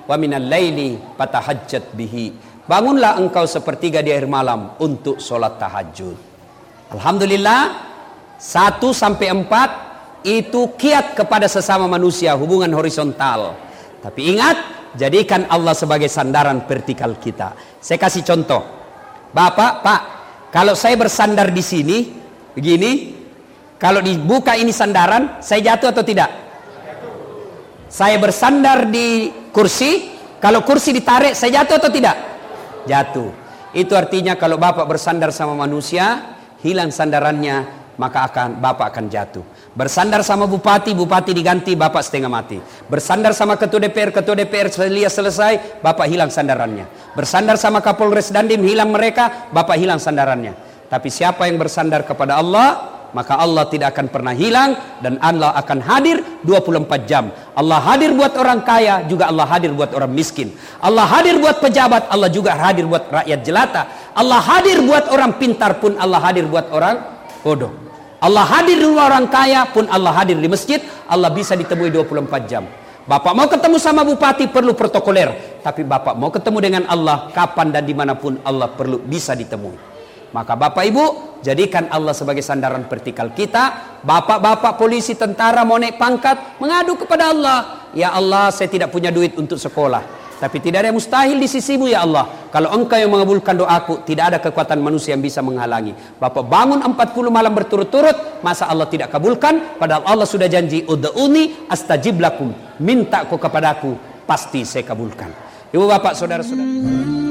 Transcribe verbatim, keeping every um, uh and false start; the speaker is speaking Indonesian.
wa minal laili fatahajjat bihi. Bangunlah engkau sepertiga di akhir malam untuk sholat tahajud. Alhamdulillah, satu sampai empat itu kiat kepada sesama manusia, hubungan horizontal. Tapi ingat, jadikan Allah sebagai sandaran vertikal kita. Saya kasih contoh. Bapak, Pak, kalau saya bersandar di sini begini, kalau dibuka ini sandaran, saya jatuh atau tidak? Saya bersandar di kursi, kalau kursi ditarik, saya jatuh atau tidak? Jatuh. Itu artinya kalau Bapak bersandar sama manusia, hilang sandarannya, maka akan Bapak akan jatuh. Bersandar sama bupati, bupati diganti, Bapak setengah mati. Bersandar sama ketua D P R, ketua D P R selia selesai, Bapak hilang sandarannya. Bersandar sama Kapolres Dandim, hilang mereka, Bapak hilang sandarannya. Tapi siapa yang bersandar kepada Allah, maka Allah tidak akan pernah hilang, dan Allah akan hadir dua puluh empat jam. Allah hadir buat orang kaya, juga Allah hadir buat orang miskin. Allah hadir buat pejabat, Allah juga hadir buat rakyat jelata. Allah hadir buat orang pintar pun Allah hadir buat orang bodoh. Allah hadir di orang kaya pun Allah hadir di masjid. Allah bisa ditemui dua puluh empat jam. Bapak mau ketemu sama bupati perlu protokoler, tapi Bapak mau ketemu dengan Allah kapan dan dimanapun Allah perlu bisa ditemui. Maka Bapak Ibu, jadikan Allah sebagai sandaran vertikal kita. Bapak-bapak polisi, tentara mau naik pangkat, mengadu kepada Allah. Ya Allah, saya tidak punya duit untuk sekolah, tapi tidak ada yang mustahil di sisimu ya Allah. Kalau engkau yang mengabulkan doaku, tidak ada kekuatan manusia yang bisa menghalangi. Bapak bangun empat puluh malam berturut-turut, masa Allah tidak kabulkan? Padahal Allah sudah janji, ud'uni astajib lakum, minta kau kepadaku, pasti saya kabulkan. Ibu bapak saudara-saudara,